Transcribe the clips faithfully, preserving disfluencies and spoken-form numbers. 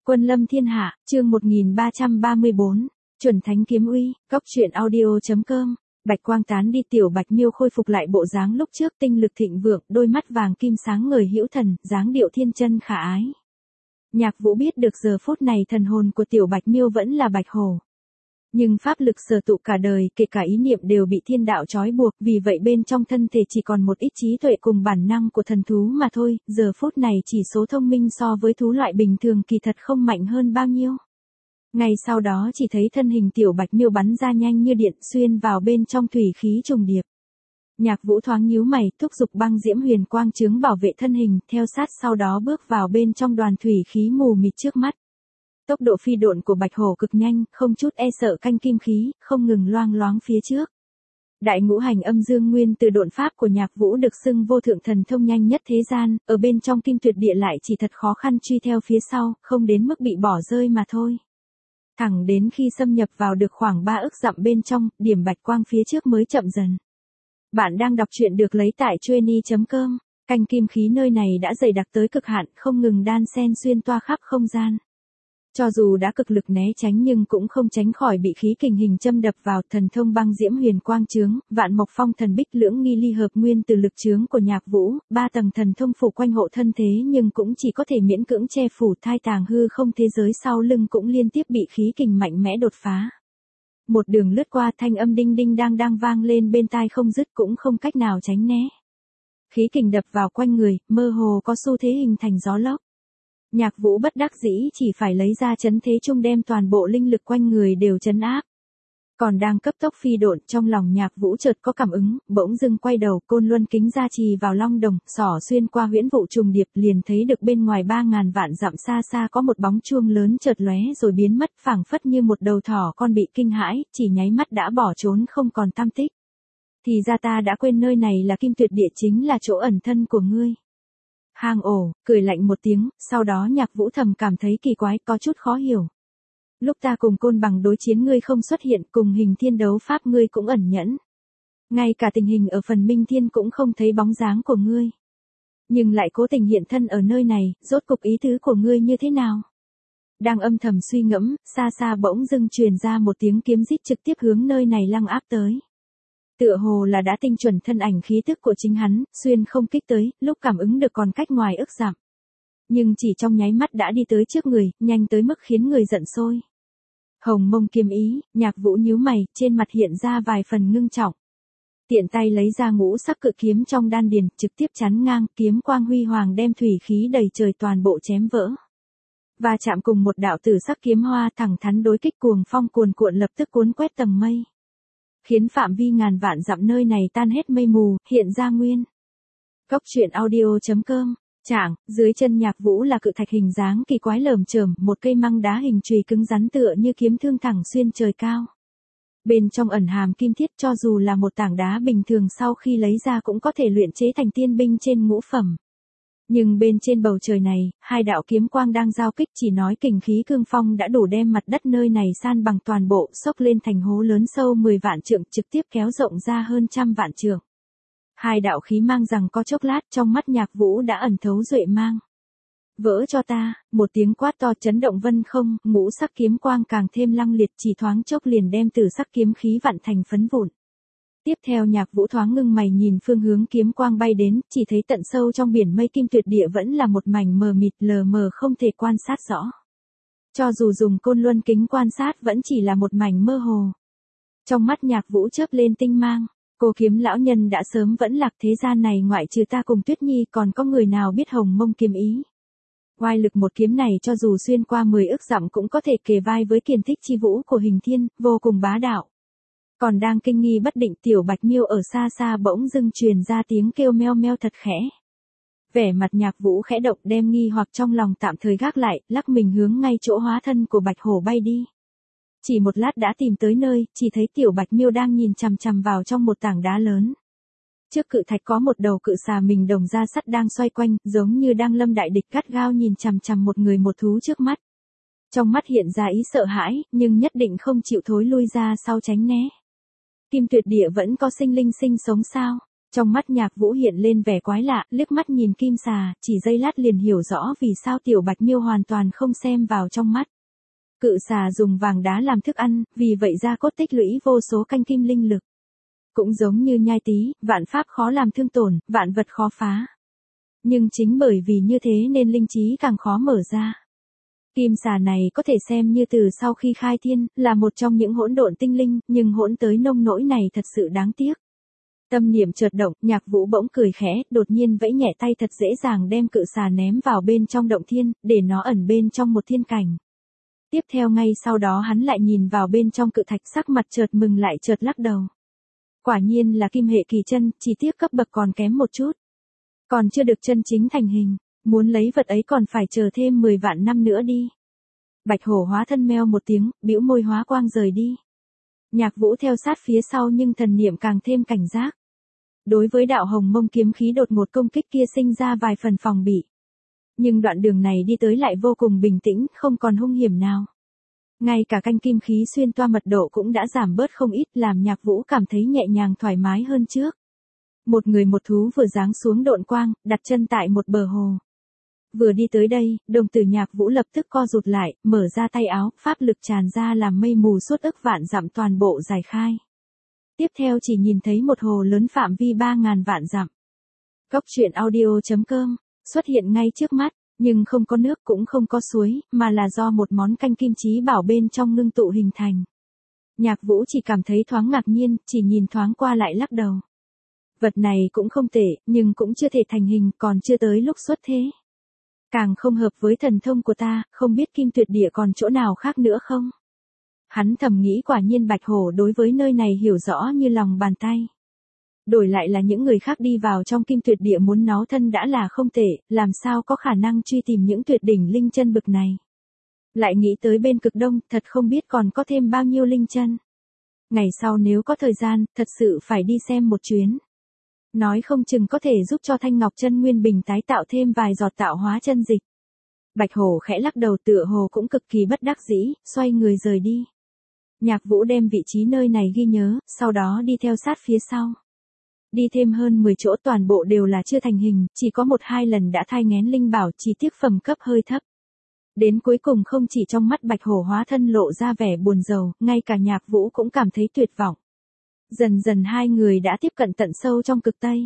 Quân lâm thiên hạ, chương một nghìn ba trăm ba mươi bốn, chuẩn thánh kiếm uy, cốc truyện audio.com, bạch quang tán đi, tiểu Bạch Miêu khôi phục lại bộ dáng lúc trước, tinh lực thịnh vượng, đôi mắt vàng kim sáng ngời hữu thần, dáng điệu thiên chân khả ái. Nhạc Vũ biết được giờ phút này thần hồn của tiểu Bạch Miêu vẫn là bạch hổ. Nhưng pháp lực sở tụ cả đời, kể cả ý niệm đều bị thiên đạo trói buộc, vì vậy bên trong thân thể chỉ còn một ít trí tuệ cùng bản năng của thần thú mà thôi, giờ phút này chỉ số thông minh so với thú loại bình thường kỳ thật không mạnh hơn bao nhiêu. Ngay sau đó chỉ thấy thân hình tiểu Bạch Miêu bắn ra nhanh như điện, xuyên vào bên trong thủy khí trùng điệp. Nhạc Vũ thoáng nhíu mày, thúc giục băng diễm huyền quang chướng bảo vệ thân hình, theo sát sau đó bước vào bên trong đoàn thủy khí mù mịt trước mắt. Tốc độ phi độn của bạch hổ cực nhanh, không chút e sợ canh kim khí, không ngừng loang loáng phía trước. Đại ngũ hành âm dương nguyên từ độn pháp của Nhạc Vũ được xưng vô thượng thần thông nhanh nhất thế gian, ở bên trong kim tuyệt địa lại chỉ thật khó khăn truy theo phía sau, không đến mức bị bỏ rơi mà thôi. Thẳng đến khi xâm nhập vào được khoảng ba ức dặm bên trong, điểm bạch quang phía trước mới chậm dần. Bạn đang đọc truyện được lấy tại chuyenny chấm com, canh kim khí nơi này đã dày đặc tới cực hạn, không ngừng đan xen xuyên toa khắp không gian. Cho dù đã cực lực né tránh nhưng cũng không tránh khỏi bị khí kình hình châm đập vào. Thần thông băng diễm huyền quang chướng, vạn mộc phong thần bích lưỡng nghi ly hợp nguyên từ lực chướng của Nhạc Vũ, ba tầng thần thông phủ quanh hộ thân thế nhưng cũng chỉ có thể miễn cưỡng che phủ thai tàng hư không, thế giới sau lưng cũng liên tiếp bị khí kình mạnh mẽ đột phá. Một đường lướt qua, thanh âm đinh đinh đang đang vang lên bên tai không dứt, cũng không cách nào tránh né. Khí kình đập vào quanh người, mơ hồ có xu thế hình thành gió lốc. Nhạc Vũ bất đắc dĩ chỉ phải lấy ra chấn thế chung đem toàn bộ linh lực quanh người đều chấn áp. Còn đang cấp tốc phi độn, trong lòng Nhạc Vũ chợt có cảm ứng, bỗng dưng quay đầu, côn luân kính gia trì vào long đồng, xỏ xuyên qua huyễn vụ trùng điệp, liền thấy được bên ngoài ba ngàn vạn dặm xa xa có một bóng chuông lớn chợt lóe rồi biến mất, phảng phất như một đầu thỏ con bị kinh hãi, chỉ nháy mắt đã bỏ trốn không còn tăm tích. Thì ra ta đã quên nơi này là kim tuyệt địa, chính là chỗ ẩn thân của ngươi. Hang ổ, cười lạnh một tiếng, sau đó Nhạc Vũ thầm cảm thấy kỳ quái, có chút khó hiểu. Lúc ta cùng côn bằng đối chiến ngươi không xuất hiện, cùng hình thiên đấu pháp ngươi cũng ẩn nhẫn. Ngay cả tình hình ở phần minh thiên cũng không thấy bóng dáng của ngươi. Nhưng lại cố tình hiện thân ở nơi này, rốt cục ý tứ của ngươi như thế nào? Đang âm thầm suy ngẫm, xa xa bỗng dưng truyền ra một tiếng kiếm rít trực tiếp hướng nơi này lăng áp tới. Tựa hồ là đã tinh chuẩn thân ảnh khí tức của chính hắn, xuyên không kích tới, lúc cảm ứng được còn cách ngoài ức dặm. Nhưng chỉ trong nháy mắt đã đi tới trước người, nhanh tới mức khiến người giận sôi. Hồng mông kiếm ý, Nhạc Vũ nhíu mày, trên mặt hiện ra vài phần ngưng trọng. Tiện tay lấy ra ngũ sắc cự kiếm trong đan điền, trực tiếp chắn ngang, kiếm quang huy hoàng đem thủy khí đầy trời toàn bộ chém vỡ. Và chạm cùng một đạo tử sắc kiếm hoa thẳng thắn đối kích, cuồng phong cuồn cuộn lập tức cuốn quét tầng mây. Khiến phạm vi ngàn vạn dặm nơi này tan hết mây mù, hiện ra nguyên. Cốc truyện audio.com, Trảng, dưới chân Nhạc Vũ là cự thạch hình dáng kỳ quái lởm chởm, một cây măng đá hình chùy cứng rắn tựa như kiếm thương thẳng xuyên trời cao. Bên trong ẩn hàm kim thiết, cho dù là một tảng đá bình thường sau khi lấy ra cũng có thể luyện chế thành tiên binh trên ngũ phẩm. Nhưng bên trên bầu trời này, hai đạo kiếm quang đang giao kích, chỉ nói kình khí cương phong đã đủ đem mặt đất nơi này san bằng toàn bộ, xốc lên thành hố lớn sâu mười vạn trượng, trực tiếp kéo rộng ra hơn trăm vạn trượng. Hai đạo khí mang rằng có chốc lát, trong mắt Nhạc Vũ đã ẩn thấu duệ mang. Vỡ cho ta, một tiếng quát to chấn động vân không, ngũ sắc kiếm quang càng thêm lăng liệt, chỉ thoáng chốc liền đem tử sắc kiếm khí vặn thành phấn vụn. Tiếp theo Nhạc Vũ thoáng ngưng mày nhìn phương hướng kiếm quang bay đến, chỉ thấy tận sâu trong biển mây kim tuyệt địa vẫn là một mảnh mờ mịt lờ mờ không thể quan sát rõ. Cho dù dùng côn luân kính quan sát vẫn chỉ là một mảnh mơ hồ. Trong mắt Nhạc Vũ chớp lên tinh mang, cô kiếm lão nhân đã sớm vẫn lạc, thế gian này ngoại trừ ta cùng Tuyết Nhi còn có người nào biết hồng mông kiếm ý. Oai lực một kiếm này cho dù xuyên qua mười ức dặm cũng có thể kề vai với kiền thích chi vũ của hình thiên, vô cùng bá đạo. Còn đang kinh nghi bất định, tiểu Bạch Miêu ở xa xa bỗng dưng truyền ra tiếng kêu meo meo thật khẽ. Vẻ mặt Nhạc Vũ khẽ động, đem nghi hoặc trong lòng tạm thời gác lại, lắc mình hướng ngay chỗ hóa thân của bạch hổ bay đi. Chỉ một lát đã tìm tới nơi, chỉ thấy tiểu Bạch Miêu đang nhìn chằm chằm vào trong một tảng đá lớn. Trước cự thạch có một đầu cự xà mình đồng da sắt đang xoay quanh, giống như đang lâm đại địch, gắt gao nhìn chằm chằm một người một thú trước mắt. Trong mắt hiện ra ý sợ hãi, nhưng nhất định không chịu thối lui ra sau tránh né. Kim tuyệt địa vẫn có sinh linh sinh sống sao? Trong mắt Nhạc Vũ hiện lên vẻ quái lạ, liếc mắt nhìn kim xà, chỉ giây lát liền hiểu rõ vì sao Tiểu Bạch Miêu hoàn toàn không xem vào trong mắt. Cự xà dùng vàng đá làm thức ăn, vì vậy da cốt tích lũy vô số canh kim linh lực. Cũng giống như nhai tí, vạn pháp khó làm thương tổn, vạn vật khó phá. Nhưng chính bởi vì như thế nên linh trí càng khó mở ra. Kim xà này có thể xem như từ sau khi khai thiên, là một trong những hỗn độn tinh linh, nhưng hỗn tới nông nỗi này thật sự đáng tiếc. Tâm niệm chợt động, Nhạc Vũ bỗng cười khẽ, đột nhiên vẫy nhẹ tay thật dễ dàng đem cự xà ném vào bên trong động thiên, để nó ẩn bên trong một thiên cảnh. Tiếp theo ngay sau đó hắn lại nhìn vào bên trong cự thạch, sắc mặt chợt mừng lại chợt lắc đầu. Quả nhiên là kim hệ kỳ chân, chỉ tiếc cấp bậc còn kém một chút. Còn chưa được chân chính thành hình, muốn lấy vật ấy còn phải chờ thêm mười vạn năm nữa đi. Bạch hổ hóa thân meo một tiếng, bĩu môi hóa quang rời đi. Nhạc Vũ theo sát phía sau nhưng thần niệm càng thêm cảnh giác. Đối với đạo hồng mông kiếm khí đột ngột công kích kia sinh ra vài phần phòng bị. Nhưng đoạn đường này đi tới lại vô cùng bình tĩnh, không còn hung hiểm nào. Ngay cả canh kim khí xuyên toa mật độ cũng đã giảm bớt không ít, làm Nhạc Vũ cảm thấy nhẹ nhàng thoải mái hơn trước. Một người một thú vừa giáng xuống độn quang, đặt chân tại một bờ hồ. Vừa đi tới đây, đồng tử Nhạc Vũ lập tức co rụt lại, mở ra tay áo, pháp lực tràn ra làm mây mù suốt ức vạn dặm toàn bộ giải khai. Tiếp theo chỉ nhìn thấy một hồ lớn phạm vi ba ngàn vạn dặm. Góc truyện audio chấm com xuất hiện ngay trước mắt, nhưng không có nước cũng không có suối, mà là do một món canh kim chí bảo bên trong ngưng tụ hình thành. Nhạc Vũ chỉ cảm thấy thoáng ngạc nhiên, chỉ nhìn thoáng qua lại lắc đầu. Vật này cũng không tệ, nhưng cũng chưa thể thành hình, còn chưa tới lúc xuất thế. Càng không hợp với thần thông của ta, không biết kim tuyệt địa còn chỗ nào khác nữa không? Hắn thầm nghĩ quả nhiên Bạch Hổ đối với nơi này hiểu rõ như lòng bàn tay. Đổi lại là những người khác đi vào trong kim tuyệt địa muốn nó thân đã là không tệ, làm sao có khả năng truy tìm những tuyệt đỉnh linh chân bực này. Lại nghĩ tới bên cực đông, thật không biết còn có thêm bao nhiêu linh chân. Ngày sau nếu có thời gian, thật sự phải đi xem một chuyến. Nói không chừng có thể giúp cho Thanh Ngọc Chân Nguyên Bình tái tạo thêm vài giọt tạo hóa chân dịch. Bạch Hổ khẽ lắc đầu tựa hồ cũng cực kỳ bất đắc dĩ, xoay người rời đi. Nhạc Vũ đem vị trí nơi này ghi nhớ, sau đó đi theo sát phía sau. Đi thêm hơn mười chỗ toàn bộ đều là chưa thành hình, chỉ có một hai lần đã thai nghén linh bảo, chỉ tiếc phẩm cấp hơi thấp. Đến cuối cùng không chỉ trong mắt Bạch Hổ hóa thân lộ ra vẻ buồn rầu, ngay cả Nhạc Vũ cũng cảm thấy tuyệt vọng. Dần dần hai người đã tiếp cận tận sâu trong cực Tây.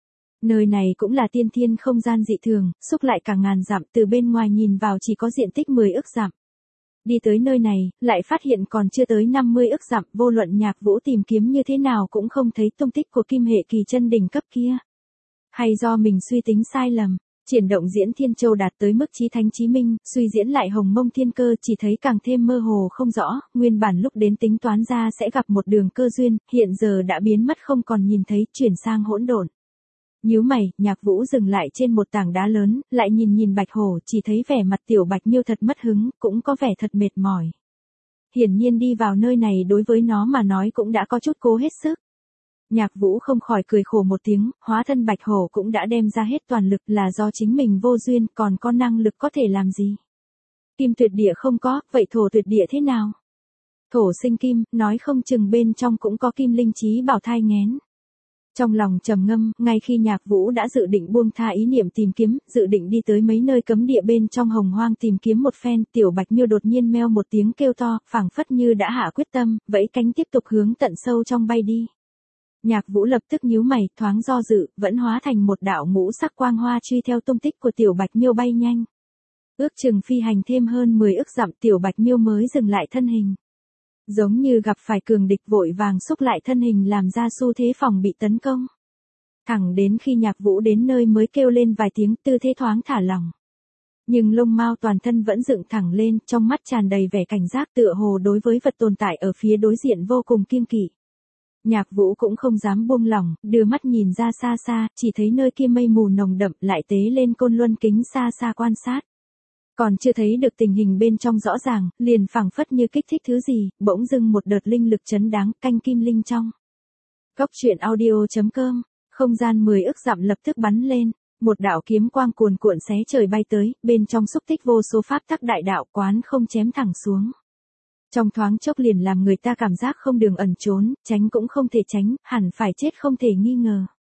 Nơi này cũng là tiên thiên không gian dị thường, xúc lại cả ngàn dặm, từ bên ngoài nhìn vào chỉ có diện tích mười ức dặm. Đi tới nơi này, lại phát hiện còn chưa tới năm mươi ức dặm, vô luận Nhạc Vũ tìm kiếm như thế nào cũng không thấy tung tích của kim hệ kỳ chân đỉnh cấp kia. Hay do mình suy tính sai lầm, triển động diễn thiên châu đạt tới mức chí thánh chí minh, suy diễn lại hồng mông thiên cơ chỉ thấy càng thêm mơ hồ không rõ, nguyên bản lúc đến tính toán ra sẽ gặp một đường cơ duyên, hiện giờ đã biến mất không còn nhìn thấy, chuyển sang hỗn độn. Nhíu mày, Nhạc Vũ dừng lại trên một tảng đá lớn, lại nhìn nhìn Bạch Hổ, chỉ thấy vẻ mặt tiểu Bạch Miêu thật mất hứng, cũng có vẻ thật mệt mỏi. Hiển nhiên đi vào nơi này đối với nó mà nói cũng đã có chút cố hết sức. Nhạc Vũ không khỏi cười khổ một tiếng, hóa thân Bạch Hổ cũng đã đem ra hết toàn lực, là do chính mình vô duyên, còn có năng lực có thể làm gì. Kim tuyệt địa không có, vậy thổ tuyệt địa thế nào? Thổ sinh kim, nói không chừng bên trong cũng có kim linh chí bảo thai nghén. Trong lòng trầm ngâm, ngay khi Nhạc Vũ đã dự định buông tha ý niệm tìm kiếm, dự định đi tới mấy nơi cấm địa bên trong hồng hoang tìm kiếm một phen, tiểu Bạch Miêu đột nhiên meo một tiếng kêu to, phảng phất như đã hạ quyết tâm, vẫy cánh tiếp tục hướng tận sâu trong bay đi. Nhạc Vũ lập tức nhíu mày, thoáng do dự, vẫn hóa thành một đạo ngũ sắc quang hoa truy theo tung tích của tiểu Bạch Miêu bay nhanh. Ước chừng phi hành thêm hơn mười ức dặm, tiểu Bạch Miêu mới dừng lại thân hình. Giống như gặp phải cường địch vội vàng xúc lại thân hình làm ra xu thế phòng bị tấn công. Thẳng đến khi Nhạc Vũ đến nơi mới kêu lên vài tiếng, tư thế thoáng thả lỏng. Nhưng lông mao toàn thân vẫn dựng thẳng lên, trong mắt tràn đầy vẻ cảnh giác tựa hồ đối với vật tồn tại ở phía đối diện vô cùng kiêng kỵ. Nhạc Vũ cũng không dám buông lỏng, đưa mắt nhìn ra xa xa, chỉ thấy nơi kia mây mù nồng đậm, lại tế lên côn luân kính xa xa quan sát. Còn chưa thấy được tình hình bên trong rõ ràng, liền phảng phất như kích thích thứ gì, bỗng dưng một đợt linh lực chấn đáng, canh kim linh trong. Góc truyện audio chấm com, không gian mười ức dặm lập tức bắn lên, một đạo kiếm quang cuồn cuộn xé trời bay tới, bên trong xúc tích vô số pháp tắc đại đạo, quán không chém thẳng xuống. Trong thoáng chốc liền làm người ta cảm giác không đường ẩn trốn, tránh cũng không thể tránh, hẳn phải chết không thể nghi ngờ.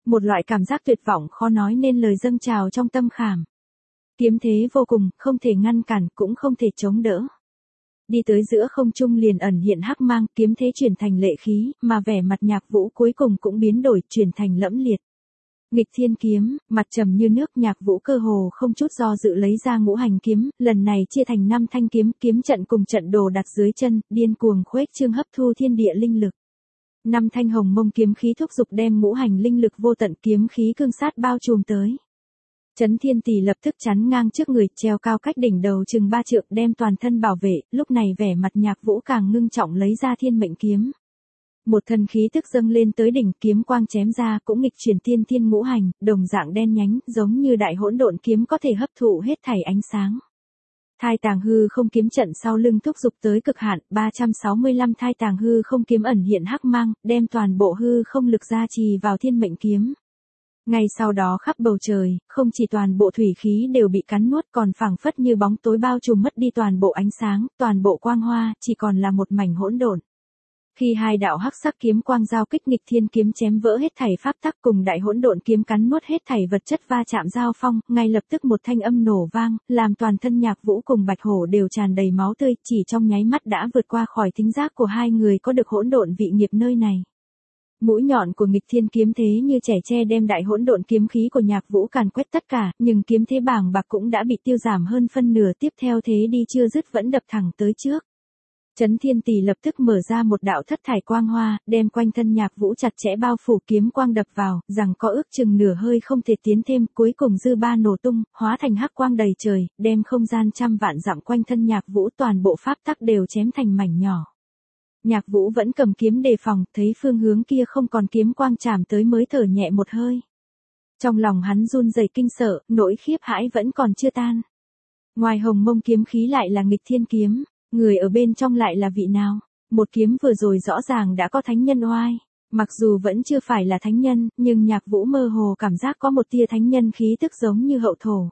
Một loại cảm giác tuyệt vọng khó nói nên lời dâng trào trong tâm khảm. Kiếm thế vô cùng, không thể ngăn cản, cũng không thể chống đỡ. Đi tới giữa không trung liền ẩn hiện hắc mang, kiếm thế chuyển thành lệ khí, mà vẻ mặt Nhạc Vũ cuối cùng cũng biến đổi, chuyển thành lẫm liệt. Nghịch Thiên kiếm, mặt trầm như nước, Nhạc Vũ cơ hồ không chút do dự lấy ra ngũ hành kiếm, lần này chia thành năm thanh kiếm, kiếm trận cùng trận đồ đặt dưới chân, điên cuồng khuếch trương hấp thu thiên địa linh lực. Năm thanh hồng mông kiếm khí thúc dục đem ngũ hành linh lực vô tận kiếm khí cương sát bao trùm tới. Chấn Thiên Tỷ lập tức chắn ngang trước người, treo cao cách đỉnh đầu chừng ba trượng, đem toàn thân bảo vệ, lúc này vẻ mặt Nhạc Vũ càng ngưng trọng, lấy ra thiên mệnh kiếm. Một thần khí tức dâng lên tới đỉnh, kiếm quang chém ra cũng nghịch chuyển tiên thiên ngũ hành, đồng dạng đen nhánh, giống như đại hỗn độn kiếm có thể hấp thụ hết thảy ánh sáng. Thai tàng hư không kiếm trận sau lưng thúc dục tới cực hạn, ba trăm sáu mươi lăm thai tàng hư không kiếm ẩn hiện hắc mang, đem toàn bộ hư không lực gia trì vào thiên mệnh kiếm. Ngay sau đó khắp bầu trời, không chỉ toàn bộ thủy khí đều bị cắn nuốt, còn phảng phất như bóng tối bao trùm mất đi toàn bộ ánh sáng, toàn bộ quang hoa, chỉ còn là một mảnh hỗn độn. Khi hai đạo hắc sắc kiếm quang giao kích, nghịch thiên kiếm chém vỡ hết thảy pháp tắc, cùng đại hỗn độn kiếm cắn nuốt hết thảy vật chất va chạm giao phong, ngay lập tức một thanh âm nổ vang, làm toàn thân Nhạc Vũ cùng Bạch Hổ đều tràn đầy máu tươi, chỉ trong nháy mắt đã vượt qua khỏi thính giác của hai người có được hỗn độn vị nghiệp nơi này. Mũi nhọn của nghịch thiên kiếm thế như trẻ tre đem đại hỗn độn kiếm khí của Nhạc Vũ càn quét tất cả, nhưng kiếm thế bàng bạc cũng đã bị tiêu giảm hơn phân nửa, tiếp theo thế đi chưa dứt vẫn đập thẳng tới trước. Chấn Thiên Tỷ lập tức mở ra một đạo thất thải quang hoa, đem quanh thân Nhạc Vũ chặt chẽ bao phủ, kiếm quang đập vào, rằng có ước chừng nửa hơi không thể tiến thêm, cuối cùng dư ba nổ tung, hóa thành hắc quang đầy trời, đem không gian trăm vạn dặm quanh thân Nhạc Vũ toàn bộ pháp tắc đều chém thành mảnh nhỏ. Nhạc Vũ vẫn cầm kiếm đề phòng, thấy phương hướng kia không còn kiếm quang chạm tới mới thở nhẹ một hơi. Trong lòng hắn run rẩy kinh sợ, nỗi khiếp hãi vẫn còn chưa tan. Ngoài hồng mông kiếm khí lại là nghịch thiên kiếm, người ở bên trong lại là vị nào? Một kiếm vừa rồi rõ ràng đã có thánh nhân oai. Mặc dù vẫn chưa phải là thánh nhân, nhưng Nhạc Vũ mơ hồ cảm giác có một tia thánh nhân khí tức giống như hậu thổ.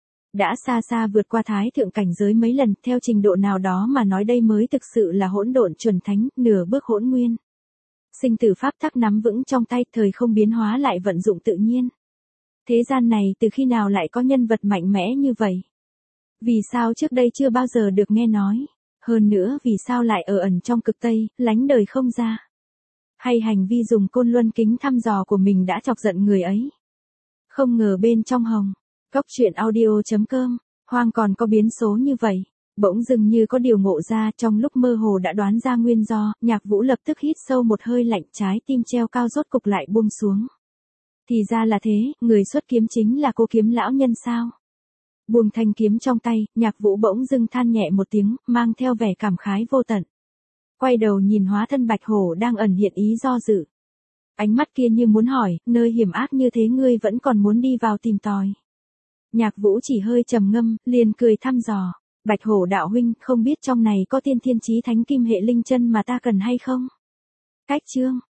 Đã xa xa vượt qua thái thượng cảnh giới mấy lần, theo trình độ nào đó mà nói đây mới thực sự là hỗn độn chuẩn thánh, nửa bước hỗn nguyên. Sinh tử pháp tắc nắm vững trong tay, thời không biến hóa lại vận dụng tự nhiên. Thế gian này từ khi nào lại có nhân vật mạnh mẽ như vậy? Vì sao trước đây chưa bao giờ được nghe nói? Hơn nữa vì sao lại ở ẩn trong cực Tây, lánh đời không ra? Hay hành vi dùng côn luân kính thăm dò của mình đã chọc giận người ấy? Không ngờ bên trong hồng Cốc truyện audio chấm com, Hoang còn có biến số như vậy. Bỗng dưng như có điều ngộ ra, trong lúc mơ hồ đã đoán ra nguyên do, Nhạc Vũ lập tức hít sâu một hơi lạnh, trái tim treo cao rốt cục lại buông xuống. Thì ra là thế, người xuất kiếm chính là cô kiếm lão nhân sao? Buông thanh kiếm trong tay, Nhạc Vũ bỗng dưng than nhẹ một tiếng, mang theo vẻ cảm khái vô tận. Quay đầu nhìn hóa thân Bạch Hổ đang ẩn hiện ý do dự. Ánh mắt kia như muốn hỏi, nơi hiểm ác như thế ngươi vẫn còn muốn đi vào tìm tòi. Nhạc Vũ chỉ hơi trầm ngâm, liền cười thăm dò. Bạch Hổ đạo huynh, không biết trong này có tiên thiên chí thánh kim hệ linh chân mà ta cần hay không? Cách chương